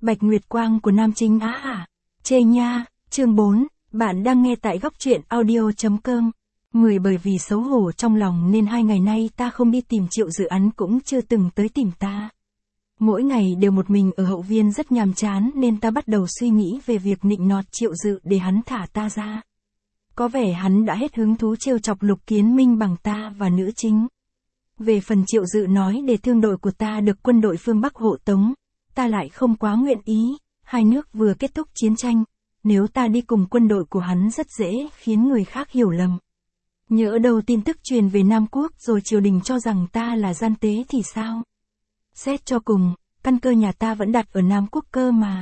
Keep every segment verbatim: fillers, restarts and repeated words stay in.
Bạch Nguyệt Quang của nam chính á à. Chê nha, chương bốn, bạn đang nghe tại góc truyện audio.com. mười Bởi vì xấu hổ trong lòng nên hai ngày nay ta không đi tìm Triệu Dự, hắn cũng chưa từng tới tìm ta. Mỗi ngày đều một mình ở hậu viên rất nhàm chán nên ta bắt đầu suy nghĩ về việc nịnh nọt Triệu Dự để hắn thả ta ra. Có vẻ hắn đã hết hứng thú trêu chọc Lục Kiến Minh bằng ta và nữ chính. Về phần Triệu Dự nói để thương đội của ta được quân đội phương Bắc hộ tống, ta lại không quá nguyện ý, hai nước vừa kết thúc chiến tranh, nếu ta đi cùng quân đội của hắn rất dễ khiến người khác hiểu lầm. Nhỡ đâu tin tức truyền về Nam Quốc rồi triều đình cho rằng ta là gian tế thì sao? Xét cho cùng, căn cơ nhà ta vẫn đặt ở Nam Quốc cơ mà.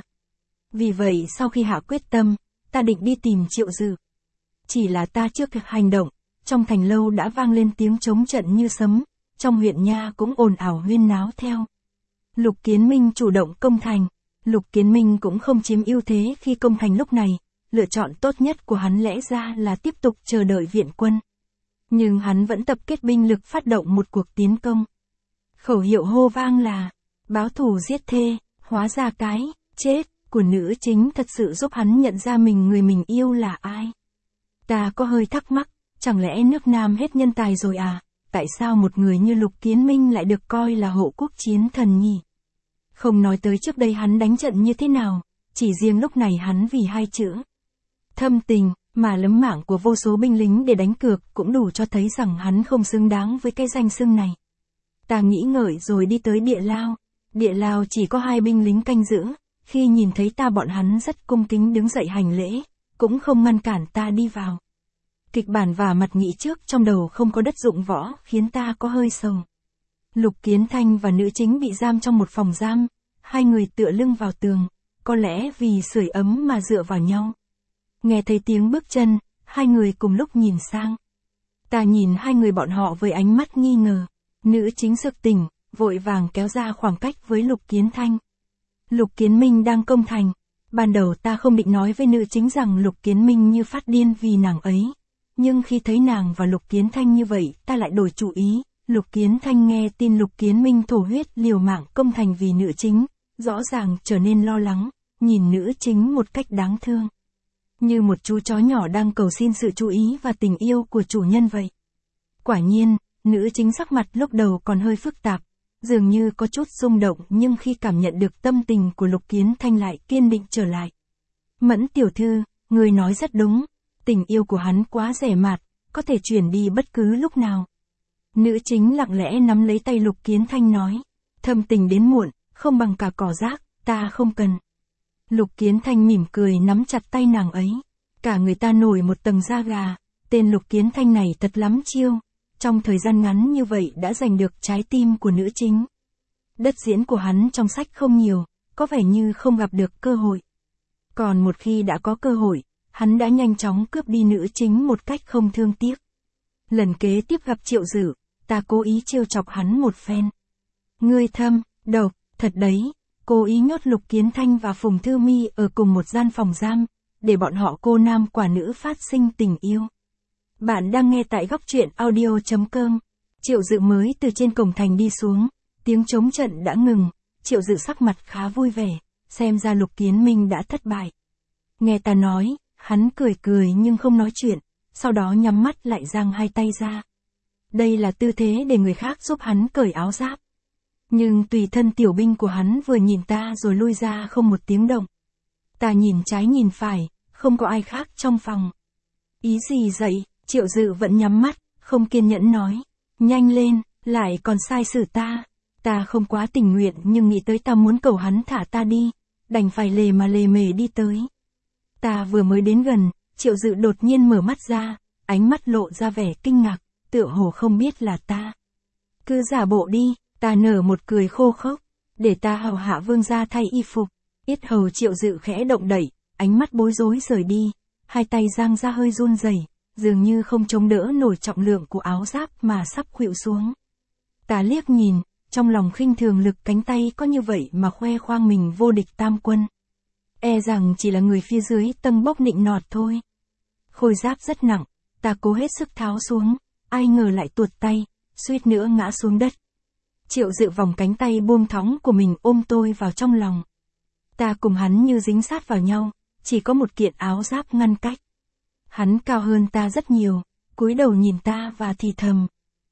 Vì vậy sau khi hạ quyết tâm, ta định đi tìm Triệu Dự. Chỉ là ta chưa kịp hành động, trong thành lâu đã vang lên tiếng trống trận như sấm, trong huyện nha cũng ồn ào huyên náo theo. Lục Kiến Minh chủ động công thành, Lục Kiến Minh cũng không chiếm ưu thế khi công thành lúc này, lựa chọn tốt nhất của hắn lẽ ra là tiếp tục chờ đợi viện quân. Nhưng hắn vẫn tập kết binh lực phát động một cuộc tiến công. Khẩu hiệu hô vang là, báo thù giết thê, hóa ra cái, chết, của nữ chính thật sự giúp hắn nhận ra mình người mình yêu là ai. Ta có hơi thắc mắc, chẳng lẽ nước Nam hết nhân tài rồi à, tại sao một người như Lục Kiến Minh lại được coi là hộ quốc chiến thần nhỉ? Không nói tới trước đây hắn đánh trận như thế nào, chỉ riêng lúc này hắn vì hai chữ thâm tình, mà lấm mạng của vô số binh lính để đánh cược cũng đủ cho thấy rằng hắn không xứng đáng với cái danh xưng này. Ta nghĩ ngợi rồi đi tới địa lao, địa lao chỉ có hai binh lính canh giữ, khi nhìn thấy ta bọn hắn rất cung kính đứng dậy hành lễ, cũng không ngăn cản ta đi vào. Kịch bản và mặt nghĩ trước trong đầu không có đất dụng võ khiến ta có hơi sầu. Lục Kiến Thanh và nữ chính bị giam trong một phòng giam, hai người tựa lưng vào tường, có lẽ vì sưởi ấm mà dựa vào nhau. Nghe thấy tiếng bước chân, hai người cùng lúc nhìn sang. Ta nhìn hai người bọn họ với ánh mắt nghi ngờ, nữ chính sực tỉnh, vội vàng kéo ra khoảng cách với Lục Kiến Thanh. Lục Kiến Minh đang công thành, ban đầu ta không định nói với nữ chính rằng Lục Kiến Minh như phát điên vì nàng ấy. Nhưng khi thấy nàng và Lục Kiến Thanh như vậy, ta lại đổi chủ ý. Lục Kiến Thanh nghe tin Lục Kiến Minh thổ huyết liều mạng công thành vì nữ chính, rõ ràng trở nên lo lắng, nhìn nữ chính một cách đáng thương. Như một chú chó nhỏ đang cầu xin sự chú ý và tình yêu của chủ nhân vậy. Quả nhiên, nữ chính sắc mặt lúc đầu còn hơi phức tạp, dường như có chút rung động nhưng khi cảm nhận được tâm tình của Lục Kiến Thanh lại kiên định trở lại. Mẫn tiểu thư, người nói rất đúng. Tình yêu của hắn quá rẻ mạt, có thể chuyển đi bất cứ lúc nào. Nữ chính lặng lẽ nắm lấy tay Lục Kiến Thanh nói, thâm tình đến muộn, không bằng cả cỏ rác, ta không cần. Lục Kiến Thanh mỉm cười nắm chặt tay nàng ấy, cả người ta nổi một tầng da gà, tên Lục Kiến Thanh này thật lắm chiêu, trong thời gian ngắn như vậy đã giành được trái tim của nữ chính. Đất diễn của hắn trong sách không nhiều, có vẻ như không gặp được cơ hội. Còn một khi đã có cơ hội, hắn đã nhanh chóng cướp đi nữ chính một cách không thương tiếc. Lần kế tiếp gặp Triệu Dự, ta cố ý trêu chọc hắn một phen. Ngươi thâm, độc, thật đấy, cố ý nhốt Lục Kiến Thanh và Phùng Thư Mi ở cùng một gian phòng giam, để bọn họ cô nam quả nữ phát sinh tình yêu. Bạn đang nghe tại góc truyện audio.com. Triệu Dự mới từ trên cổng thành đi xuống, tiếng trống trận đã ngừng, Triệu Dự sắc mặt khá vui vẻ, xem ra Lục Kiến Minh đã thất bại. Nghe ta nói, hắn cười cười nhưng không nói chuyện, sau đó nhắm mắt lại giang hai tay ra. Đây là tư thế để người khác giúp hắn cởi áo giáp. Nhưng tùy thân tiểu binh của hắn vừa nhìn ta rồi lui ra không một tiếng động. Ta nhìn trái nhìn phải, không có ai khác trong phòng. Ý gì vậy? Triệu Dự vẫn nhắm mắt, không kiên nhẫn nói. Nhanh lên, lại còn sai xử ta. Ta không quá tình nguyện nhưng nghĩ tới ta muốn cầu hắn thả ta đi, đành phải lề mà lề mề đi tới. Ta vừa mới đến gần, Triệu Dự đột nhiên mở mắt ra, ánh mắt lộ ra vẻ kinh ngạc, tựa hồ không biết là ta. Cứ giả bộ đi, ta nở một cười khô khốc, để ta hầu hạ vương gia thay y phục. Yết hầu Triệu Dự khẽ động đẩy, ánh mắt bối rối rời đi, hai tay giang ra hơi run rẩy, dường như không chống đỡ nổi trọng lượng của áo giáp mà sắp khuỵu xuống. Ta liếc nhìn, trong lòng khinh thường lực cánh tay có như vậy mà khoe khoang mình vô địch tam quân. E rằng chỉ là người phía dưới tâng bốc nịnh nọt thôi. Khôi giáp rất nặng, ta cố hết sức tháo xuống, ai ngờ lại tuột tay, suýt nữa ngã xuống đất. Triệu Dự vòng cánh tay buông thõng của mình ôm tôi vào trong lòng. Ta cùng hắn như dính sát vào nhau, chỉ có một kiện áo giáp ngăn cách. Hắn cao hơn ta rất nhiều, cúi đầu nhìn ta và thì thầm.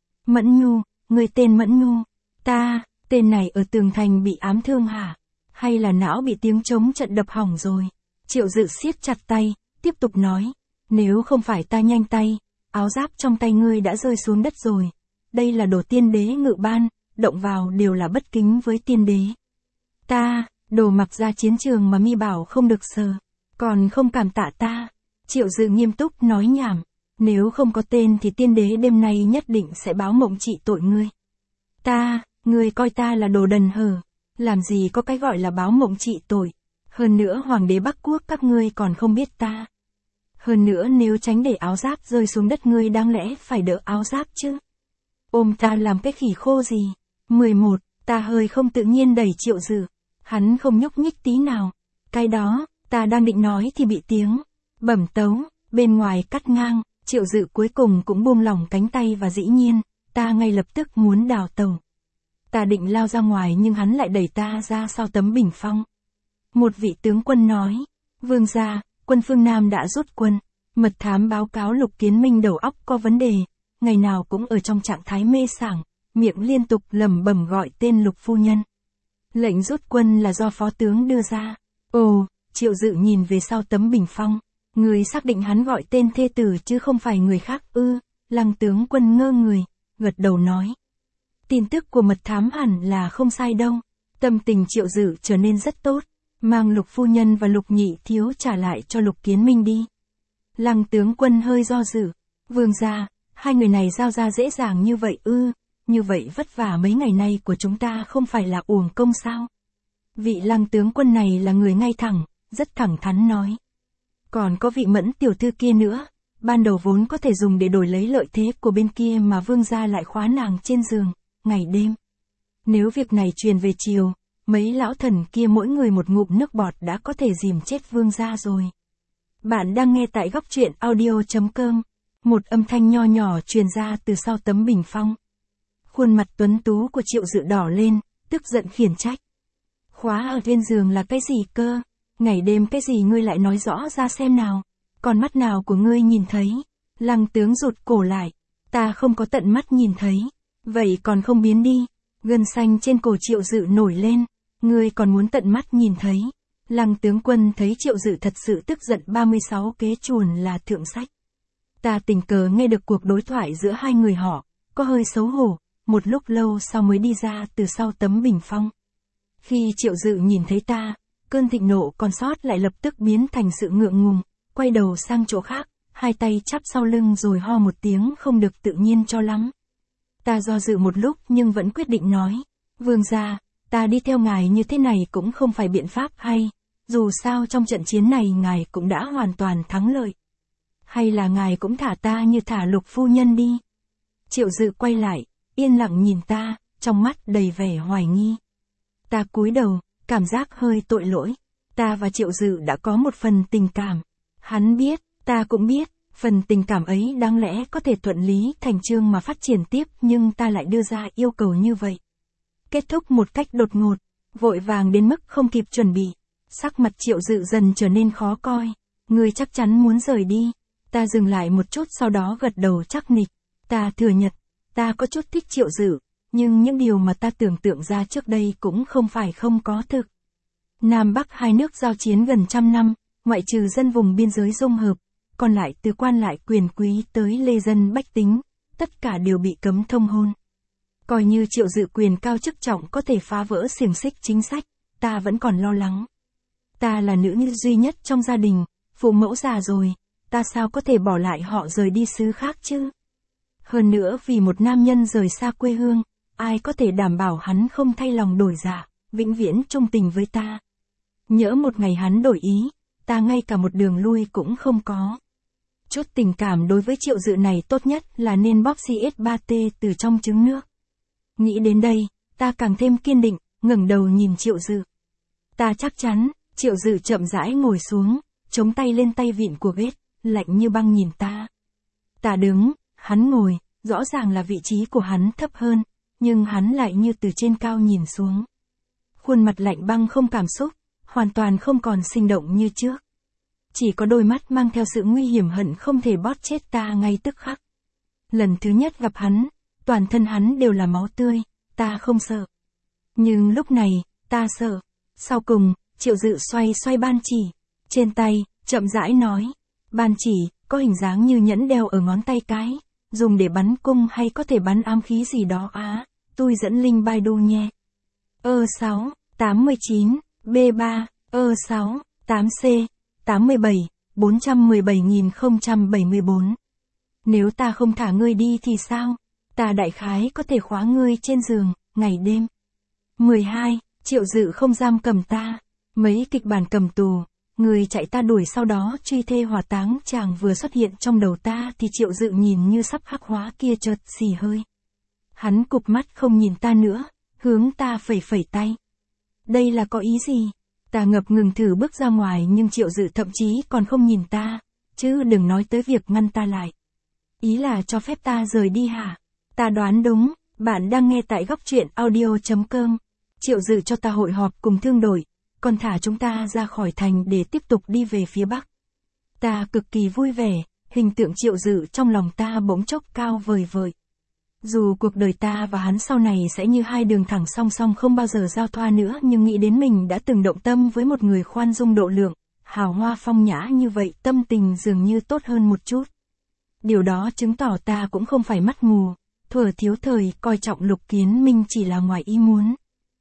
Mẫn Nhu, người tên Mẫn Nhu. Ta, tên này ở tường thành bị ám thương hả? Hay là não bị tiếng trống trận đập hỏng rồi? Triệu Dự siết chặt tay, tiếp tục nói. Nếu không phải ta nhanh tay, áo giáp trong tay ngươi đã rơi xuống đất rồi. Đây là đồ tiên đế ngự ban, động vào đều là bất kính với tiên đế. Ta, đồ mặc ra chiến trường mà mi bảo không được sờ, còn không cảm tạ ta. Triệu Dự nghiêm túc nói nhảm. Nếu không có tên thì tiên đế đêm nay nhất định sẽ báo mộng trị tội ngươi. Ta, ngươi coi ta là đồ đần hờ. Làm gì có cái gọi là báo mộng trị tội. Hơn nữa hoàng đế Bắc Quốc các ngươi còn không biết ta. Hơn nữa nếu tránh để áo giáp rơi xuống đất ngươi đáng lẽ phải đỡ áo giáp chứ. Ôm ta làm cái khỉ khô gì. mười một, ta hơi không tự nhiên đẩy Triệu Dự. Hắn không nhúc nhích tí nào. Cái đó, ta đang định nói thì bị tiếng bẩm tấu, bên ngoài cắt ngang. Triệu Dự cuối cùng cũng buông lỏng cánh tay và dĩ nhiên, ta ngay lập tức muốn đào tẩu. Ta định lao ra ngoài nhưng hắn lại đẩy ta ra sau tấm bình phong. Một vị tướng quân nói, vương gia, quân phương Nam đã rút quân, mật thám báo cáo Lục Kiến Minh đầu óc có vấn đề, ngày nào cũng ở trong trạng thái mê sảng, miệng liên tục lẩm bẩm gọi tên Lục phu nhân. Lệnh rút quân là do phó tướng đưa ra. Ồ, Triệu Dự nhìn về sau tấm bình phong. Người xác định hắn gọi tên thê tử chứ không phải người khác ư. Lăng tướng quân ngơ người, gật đầu nói. Tin tức của mật thám hẳn là không sai đâu. Tâm tình Triệu Dự trở nên rất tốt. Mang Lục phu nhân và Lục nhị thiếu trả lại cho Lục Kiến Minh đi. Lăng tướng quân hơi do dự. Vương gia, hai người này giao ra dễ dàng như vậy ư. Như vậy vất vả mấy ngày nay của chúng ta không phải là uổng công sao. Vị Lăng tướng quân này là người ngay thẳng, rất thẳng thắn nói. Còn có vị Mẫn tiểu thư kia nữa, ban đầu vốn có thể dùng để đổi lấy lợi thế của bên kia mà vương gia lại khóa nàng trên giường, ngày đêm. Nếu việc này truyền về chiều, mấy lão thần kia mỗi người một ngụm nước bọt đã có thể dìm chết vương gia rồi. Bạn đang nghe tại góc truyện audio chấm com, một âm thanh nho nhỏ truyền ra từ sau tấm bình phong. Khuôn mặt tuấn tú của Triệu Dự đỏ lên, tức giận khiển trách. Khóa ở trên giường là cái gì cơ? Ngày đêm cái gì ngươi lại nói rõ ra xem nào, còn mắt nào của ngươi nhìn thấy? Lăng tướng rụt cổ lại, ta không có tận mắt nhìn thấy, vậy còn không biến đi. Gân xanh trên cổ Triệu Dự nổi lên, ngươi còn muốn tận mắt nhìn thấy? Lăng tướng quân thấy Triệu Dự thật sự tức giận. Ba mươi sáu kế chuồn là thượng sách. Ta tình cờ nghe được cuộc đối thoại giữa hai người họ, có hơi xấu hổ, một lúc lâu sau mới đi ra từ sau tấm bình phong. Khi Triệu Dự nhìn thấy ta, cơn thịnh nộ còn sót lại lập tức biến thành sự ngượng ngùng, quay đầu sang chỗ khác, hai tay chắp sau lưng rồi ho một tiếng không được tự nhiên cho lắm. Ta do dự một lúc nhưng vẫn quyết định nói, vương gia, ta đi theo ngài như thế này cũng không phải biện pháp hay, dù sao trong trận chiến này ngài cũng đã hoàn toàn thắng lợi. Hay là ngài cũng thả ta như thả Lục phu nhân đi. Triệu Dự quay lại, yên lặng nhìn ta, trong mắt đầy vẻ hoài nghi. Ta cúi đầu, cảm giác hơi tội lỗi. Ta và Triệu Dự đã có một phần tình cảm. Hắn biết, ta cũng biết, phần tình cảm ấy đáng lẽ có thể thuận lý thành chương mà phát triển tiếp nhưng ta lại đưa ra yêu cầu như vậy. Kết thúc một cách đột ngột, vội vàng đến mức không kịp chuẩn bị. Sắc mặt Triệu Dự dần trở nên khó coi. Ngươi chắc chắn muốn rời đi. Ta dừng lại một chút sau đó gật đầu chắc nịch. Ta thừa nhận, ta có chút thích Triệu Dự. Nhưng những điều mà ta tưởng tượng ra trước đây cũng không phải không có thực. Nam Bắc hai nước giao chiến gần trăm năm, ngoại trừ dân vùng biên giới dung hợp, còn lại từ quan lại quyền quý tới lê dân bách tính, tất cả đều bị cấm thông hôn. Coi như Triệu Dự quyền cao chức trọng có thể phá vỡ xiềng xích chính sách, ta vẫn còn lo lắng. Ta là nữ nhi duy nhất trong gia đình, phụ mẫu già rồi, ta sao có thể bỏ lại họ rời đi xứ khác chứ? Hơn nữa vì một nam nhân rời xa quê hương, ai có thể đảm bảo hắn không thay lòng đổi dạ, vĩnh viễn trung tình với ta. Nhỡ một ngày hắn đổi ý, ta ngay cả một đường lui cũng không có. Chút tình cảm đối với Triệu Dự này tốt nhất là nên bóp xê ét ba tê từ trong trứng nước. Nghĩ đến đây, ta càng thêm kiên định, ngẩng đầu nhìn Triệu Dự. Ta chắc chắn. Triệu Dự chậm rãi ngồi xuống, chống tay lên tay vịn của ghế, lạnh như băng nhìn ta. Ta đứng, hắn ngồi, rõ ràng là vị trí của hắn thấp hơn, nhưng hắn lại như từ trên cao nhìn xuống. Khuôn mặt lạnh băng không cảm xúc, hoàn toàn không còn sinh động như trước. Chỉ có đôi mắt mang theo sự nguy hiểm hận không thể bóp chết ta ngay tức khắc. Lần thứ nhất gặp hắn, toàn thân hắn đều là máu tươi, ta không sợ. Nhưng lúc này, ta sợ. Sau cùng, Triệu Dự xoay xoay ban chỉ, trên tay, chậm rãi nói. Ban chỉ, có hình dáng như nhẫn đeo ở ngón tay cái, dùng để bắn cung hay có thể bắn ám khí gì đó á, tôi dẫn link Baidu nhé. Ơ sáu, tám mươi chín, B ba, Ơ sáu, tám C, tám mươi bảy, bốn một bảy nghìn không trăm bảy mươi bốn. Nếu ta không thả ngươi đi thì sao? Ta đại khái có thể khóa ngươi trên giường, ngày đêm. mười hai, Triệu Dự không giam cầm ta. Mấy kịch bản cầm tù, người chạy ta đuổi sau đó truy thê hỏa táng chàng vừa xuất hiện trong đầu ta thì Triệu Dự nhìn như sắp hắc hóa kia chợt xì hơi. Hắn cụp mắt không nhìn ta nữa, hướng ta phẩy phẩy tay. Đây là có ý gì? Ta ngập ngừng thử bước ra ngoài nhưng Triệu Dự thậm chí còn không nhìn ta, chứ đừng nói tới việc ngăn ta lại. Ý là cho phép ta rời đi hả? Ta đoán đúng, bạn đang nghe tại góc truyện audio chấm com. Triệu Dự cho ta hội họp cùng thương đội, còn thả chúng ta ra khỏi thành để tiếp tục đi về phía Bắc. Ta cực kỳ vui vẻ, hình tượng Triệu Dự trong lòng ta bỗng chốc cao vời vợi. Dù cuộc đời ta và hắn sau này sẽ như hai đường thẳng song song không bao giờ giao thoa nữa, nhưng nghĩ đến mình đã từng động tâm với một người khoan dung độ lượng, hào hoa phong nhã như vậy, tâm tình dường như tốt hơn một chút. Điều đó chứng tỏ ta cũng không phải mắt mù, thuở thiếu thời coi trọng Lục Kiến Minh chỉ là ngoài ý muốn.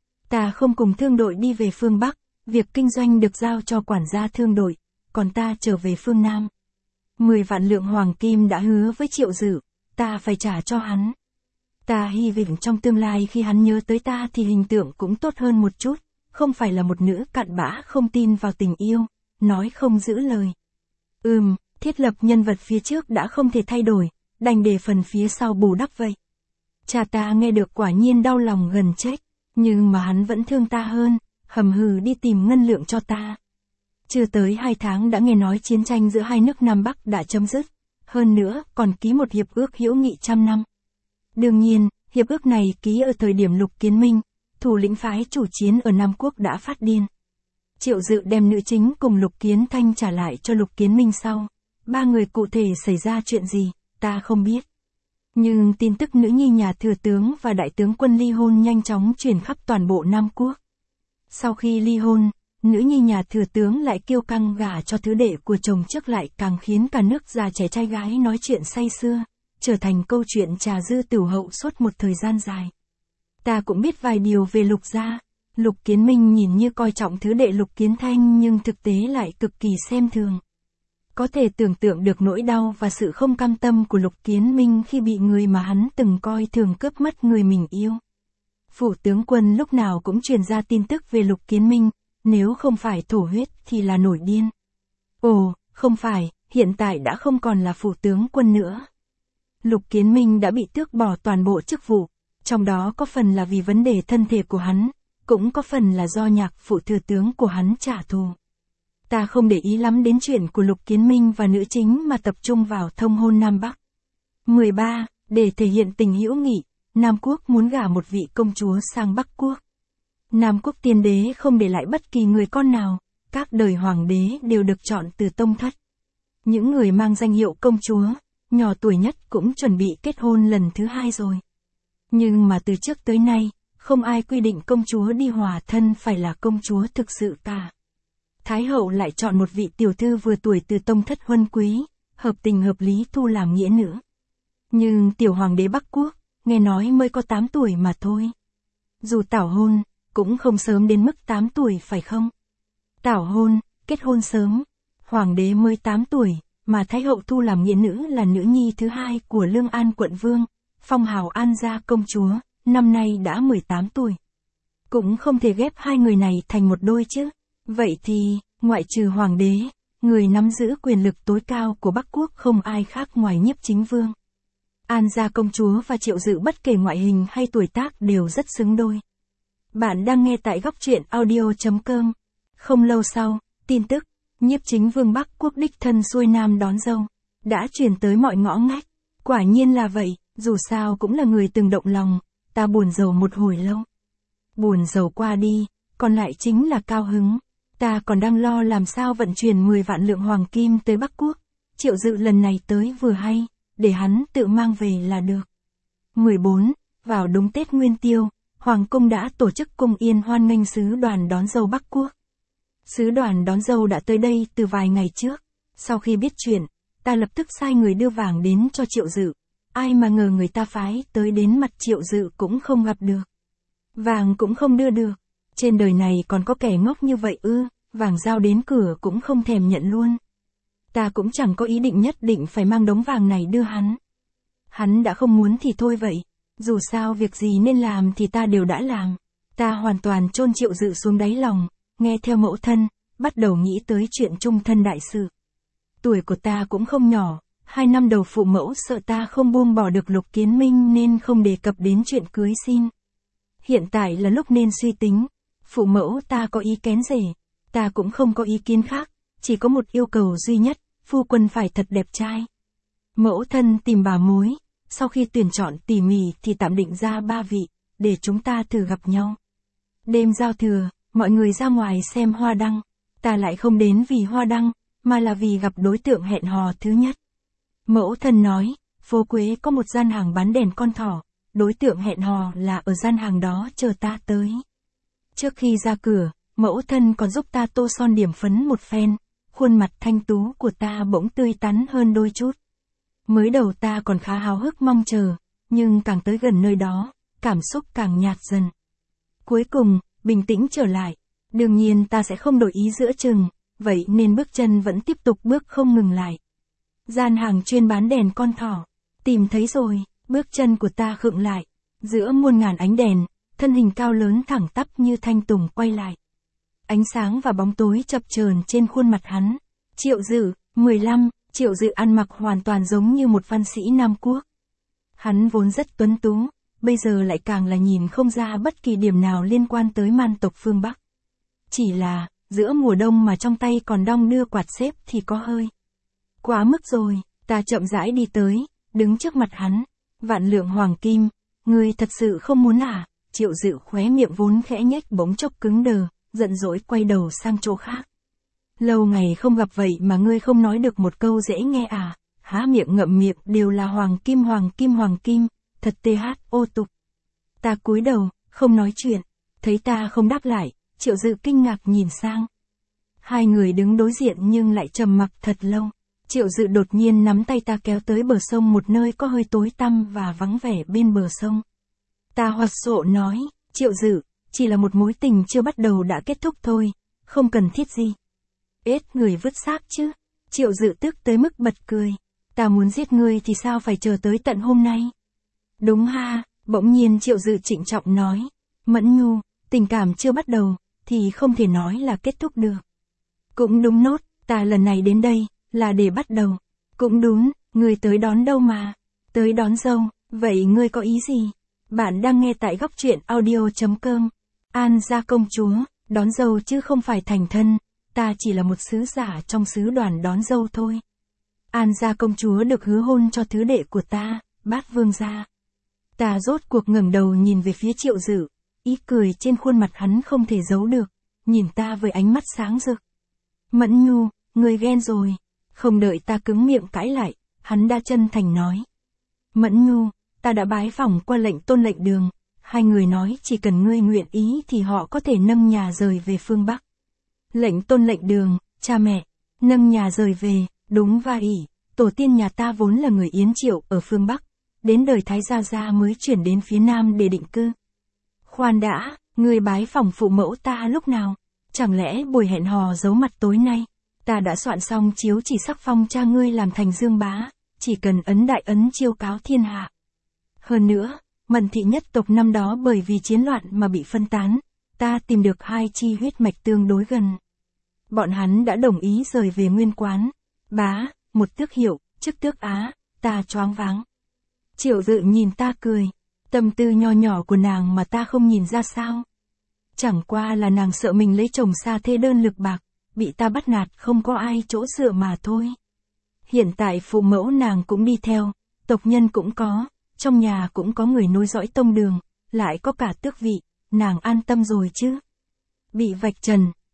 Ta không cùng thương đội đi về phương Bắc, việc kinh doanh được giao cho quản gia thương đội, còn ta trở về phương Nam. Mười vạn lượng hoàng kim đã hứa với Triệu Dự, ta phải trả cho hắn. Ta hy vọng trong tương lai khi hắn nhớ tới ta thì hình tượng cũng tốt hơn một chút, không phải là một nữ cặn bã không tin vào tình yêu, nói không giữ lời. Ừm, thiết lập nhân vật phía trước đã không thể thay đổi, đành để phần phía sau bù đắp vậy. Cha ta nghe được quả nhiên đau lòng gần chết, nhưng mà hắn vẫn thương ta hơn, hầm hừ đi tìm ngân lượng cho ta. Chưa tới hai tháng đã nghe nói chiến tranh giữa hai nước Nam Bắc đã chấm dứt, hơn nữa còn ký một hiệp ước hữu nghị trăm năm. Đương nhiên, hiệp ước này ký ở thời điểm Lục Kiến Minh, thủ lĩnh phái chủ chiến ở Nam Quốc đã phát điên. Triệu Dự đem nữ chính cùng Lục Kiến Thanh trả lại cho Lục Kiến Minh sau. Ba người cụ thể xảy ra chuyện gì, ta không biết. Nhưng tin tức nữ nhi nhà thừa tướng và đại tướng quân ly hôn nhanh chóng truyền khắp toàn bộ Nam Quốc. Sau khi ly hôn, nữ nhi nhà thừa tướng lại kiêu căng gả cho thứ đệ của chồng trước, lại càng khiến cả nước già trẻ trai gái nói chuyện say sưa, trở thành câu chuyện trà dư tửu hậu suốt một thời gian dài. Ta cũng biết vài điều về Lục gia. Lục Kiến Minh nhìn như coi trọng thứ đệ Lục Kiến Thanh nhưng thực tế lại cực kỳ xem thường. Có thể tưởng tượng được nỗi đau và sự không cam tâm của Lục Kiến Minh khi bị người mà hắn từng coi thường cướp mất người mình yêu. Phủ tướng quân lúc nào cũng truyền ra tin tức về Lục Kiến Minh, nếu không phải thổ huyết thì là nổi điên. Ồ, không phải, hiện tại đã không còn là phủ tướng quân nữa. Lục Kiến Minh đã bị tước bỏ toàn bộ chức vụ, trong đó có phần là vì vấn đề thân thể của hắn, cũng có phần là do nhạc phụ thừa tướng của hắn trả thù. Ta không để ý lắm đến chuyện của Lục Kiến Minh và nữ chính mà tập trung vào thông hôn Nam Bắc. mười ba. Để thể hiện tình hữu nghị, Nam Quốc muốn gả một vị công chúa sang Bắc Quốc. Nam Quốc tiên đế không để lại bất kỳ người con nào, các đời hoàng đế đều được chọn từ tông thất. Những người mang danh hiệu công chúa, nhỏ tuổi nhất cũng chuẩn bị kết hôn lần thứ hai rồi. Nhưng mà từ trước tới nay, không ai quy định công chúa đi hòa thân phải là công chúa thực sự cả. Thái hậu lại chọn một vị tiểu thư vừa tuổi từ tông thất huân quý, hợp tình hợp lý thu làm nghĩa nữ. Nhưng tiểu hoàng đế Bắc Quốc, nghe nói mới có tám tuổi mà thôi. Dù tảo hôn, cũng không sớm đến mức tám tuổi phải không? Tảo hôn, kết hôn sớm, hoàng đế mới tám tuổi, mà thái hậu thu làm nghĩa nữ là nữ nhi thứ hai của Lương An quận vương, phong hào An gia công chúa, năm nay đã mười tám tuổi. Cũng không thể ghép hai người này thành một đôi chứ. Vậy thì, ngoại trừ hoàng đế, người nắm giữ quyền lực tối cao của Bắc Quốc không ai khác ngoài Nhiếp Chính Vương. An gia công chúa và Triệu Dự bất kể ngoại hình hay tuổi tác đều rất xứng đôi. Bạn đang nghe tại góc truyện audio chấm com. Không lâu sau, tin tức, Nhiếp Chính Vương Bắc Quốc đích thân xuôi nam đón dâu, đã truyền tới mọi ngõ ngách. Quả nhiên là vậy, dù sao cũng là người từng động lòng, ta buồn rầu một hồi lâu. Buồn rầu qua đi, còn lại chính là cao hứng. Ta còn đang lo làm sao vận chuyển mười vạn lượng hoàng kim tới Bắc Quốc. Triệu Dự lần này tới vừa hay, để hắn tự mang về là được. mười bốn. Vào đúng Tết Nguyên Tiêu, Hoàng cung đã tổ chức cung yên hoan nghênh sứ đoàn đón dâu Bắc Quốc. Sứ đoàn đón dâu đã tới đây từ vài ngày trước. Sau khi biết chuyện, ta lập tức sai người đưa vàng đến cho Triệu Dự. Ai mà ngờ người ta phái tới đến mặt Triệu Dự cũng không gặp được. Vàng cũng không đưa được. Trên đời này còn có kẻ ngốc như vậy ư, vàng giao đến cửa cũng không thèm nhận luôn. Ta cũng chẳng có ý định nhất định phải mang đống vàng này đưa hắn. Hắn đã không muốn thì thôi vậy. Dù sao việc gì nên làm thì ta đều đã làm. Ta hoàn toàn chôn Triệu Dự xuống đáy lòng, nghe theo mẫu thân, bắt đầu nghĩ tới chuyện chung thân đại sự. Tuổi của ta cũng không nhỏ, hai năm đầu phụ mẫu sợ ta không buông bỏ được Lục Kiến Minh nên không đề cập đến chuyện cưới xin. Hiện tại là lúc nên suy tính. Phụ mẫu ta có ý kén rể, ta cũng không có ý kiến khác, chỉ có một yêu cầu duy nhất, phu quân phải thật đẹp trai. Mẫu thân tìm bà mối, sau khi tuyển chọn tỉ mỉ thì tạm định ra ba vị, để chúng ta thử gặp nhau. Đêm giao thừa, mọi người ra ngoài xem hoa đăng, ta lại không đến vì hoa đăng, mà là vì gặp đối tượng hẹn hò thứ nhất. Mẫu thân nói, phố Quế có một gian hàng bán đèn con thỏ, đối tượng hẹn hò là ở gian hàng đó chờ ta tới. Trước khi ra cửa, mẫu thân còn giúp ta tô son điểm phấn một phen, khuôn mặt thanh tú của ta bỗng tươi tắn hơn đôi chút. Mới đầu ta còn khá háo hức mong chờ, nhưng càng tới gần nơi đó, cảm xúc càng nhạt dần. Cuối cùng, bình tĩnh trở lại, đương nhiên ta sẽ không đổi ý giữa chừng, vậy nên bước chân vẫn tiếp tục bước không ngừng lại. Gian hàng chuyên bán đèn con thỏ, tìm thấy rồi, bước chân của ta khựng lại, giữa muôn ngàn ánh đèn, thân hình cao lớn thẳng tắp như thanh tùng quay lại. Ánh sáng và bóng tối chập chờn trên khuôn mặt hắn. Triệu Dự, mười lăm, Triệu Dự ăn mặc hoàn toàn giống như một văn sĩ Nam Quốc. Hắn vốn rất tuấn tú, bây giờ lại càng là nhìn không ra bất kỳ điểm nào liên quan tới man tộc phương Bắc. Chỉ là, giữa mùa đông mà trong tay còn đong đưa quạt xếp thì có hơi quá mức rồi. Ta chậm rãi đi tới, đứng trước mặt hắn. Vạn lượng hoàng kim, ngươi thật sự không muốn à? Triệu Dự khóe miệng vốn khẽ nhếch bỗng chốc cứng đờ, giận dỗi quay đầu sang chỗ khác. Lâu ngày không gặp vậy mà ngươi không nói được một câu dễ nghe à? Há miệng ngậm miệng đều là hoàng kim hoàng kim hoàng kim, thật tê hát ô tục. Ta cúi đầu, không nói chuyện, thấy ta không đáp lại, Triệu Dự kinh ngạc nhìn sang. Hai người đứng đối diện nhưng lại trầm mặc thật lâu. Triệu Dự đột nhiên nắm tay ta kéo tới bờ sông, một nơi có hơi tối tăm và vắng vẻ bên bờ sông. Ta hoặc sộ nói, Triệu Dự, chỉ là một mối tình chưa bắt đầu đã kết thúc thôi, không cần thiết gì. Ết người vứt xác chứ. Triệu Dự tức tới mức bật cười. Ta muốn giết ngươi thì sao phải chờ tới tận hôm nay? Đúng ha, bỗng nhiên Triệu Dự trịnh trọng nói. Mẫn Nhu, tình cảm chưa bắt đầu, thì không thể nói là kết thúc được. Cũng đúng nốt, ta lần này đến đây, là để bắt đầu. Cũng đúng, ngươi tới đón đâu mà? Tới đón dâu, vậy ngươi có ý gì? Bạn đang nghe tại góc truyện audio chấm com. An gia công chúa, đón dâu chứ không phải thành thân, ta chỉ là một sứ giả trong sứ đoàn đón dâu thôi. An gia công chúa được hứa hôn cho thứ đệ của ta, Bát Vương gia. Ta rốt cuộc ngẩng đầu nhìn về phía Triệu Dự, ý cười trên khuôn mặt hắn không thể giấu được, nhìn ta với ánh mắt sáng rực. Mẫn Nhu, ngươi ghen rồi. Không đợi ta cứng miệng cãi lại, hắn đã chân thành nói. Mẫn Nhu, ta đã bái phỏng qua lệnh Tôn lệnh Đường, hai người nói chỉ cần ngươi nguyện ý thì họ có thể nâng nhà rời về phương Bắc. Lệnh Tôn lệnh Đường, cha mẹ, nâng nhà rời về, đúng và ỷ, tổ tiên nhà ta vốn là người Yến Triệu ở phương Bắc, đến đời Thái Gia Gia mới chuyển đến phía Nam để định cư. Khoan đã, ngươi bái phỏng phụ mẫu ta lúc nào? Chẳng lẽ buổi hẹn hò giấu mặt tối nay? Ta đã soạn xong chiếu chỉ sắc phong cha ngươi làm thành Dương Bá, chỉ cần ấn đại ấn chiêu cáo thiên hạ. Hơn nữa, Mẫn thị nhất tộc năm đó bởi vì chiến loạn mà bị phân tán, ta tìm được hai chi huyết mạch tương đối gần. Bọn hắn đã đồng ý rời về nguyên quán. Bá, một tước hiệu, chức tước Á, ta choáng váng. Triệu Dự nhìn ta cười, tâm tư nho nhỏ của nàng mà ta không nhìn ra sao? Chẳng qua là nàng sợ mình lấy chồng xa thê đơn lực bạc, bị ta bắt nạt không có ai chỗ dựa mà thôi. Hiện tại phụ mẫu nàng cũng đi theo, tộc nhân cũng có, trong nhà cũng có người nối dõi tông đường, lại có cả tước vị, nàng an tâm rồi chứ. Bị vạch trần,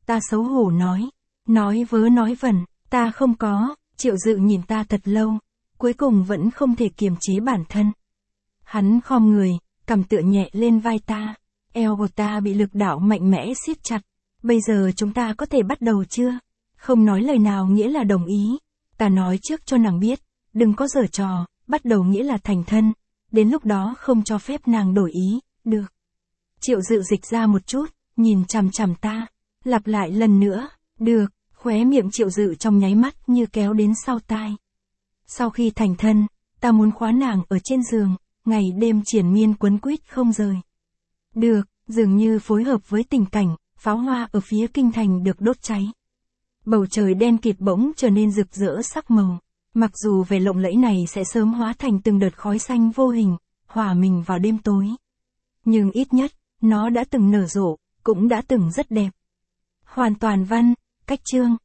Ta xấu hổ nói. Nói vớ nói vẩn, ta không có, Triệu Dự nhìn ta thật lâu. Cuối cùng vẫn không thể kiềm chế bản thân. Hắn khom người, cằm tựa nhẹ lên vai ta. Eo của ta bị lực đạo mạnh mẽ siết chặt. Bây giờ chúng ta có thể bắt đầu chưa? Không nói lời nào nghĩa là đồng ý. Ta nói trước cho nàng biết, đừng có giở trò, bắt đầu nghĩa là thành thân. Đến lúc đó không cho phép nàng đổi ý, được. Triệu Dự dịch ra một chút, nhìn chằm chằm ta. Lặp lại lần nữa, được, khóe miệng Triệu Dự trong nháy mắt như kéo đến sau tai. Sau khi thành thân, ta muốn khóa nàng ở trên giường, ngày đêm triền miên quấn quýt không rời. Được, dường như phối hợp với tình cảnh, pháo hoa ở phía kinh thành được đốt cháy. Bầu trời đen kịt bỗng trở nên rực rỡ sắc màu. Mặc dù vẻ lộng lẫy này sẽ sớm hóa thành từng đợt khói xanh vô hình, hòa mình vào đêm tối. Nhưng ít nhất, nó đã từng nở rộ, cũng đã từng rất đẹp. Hoàn toàn văn, cách chương.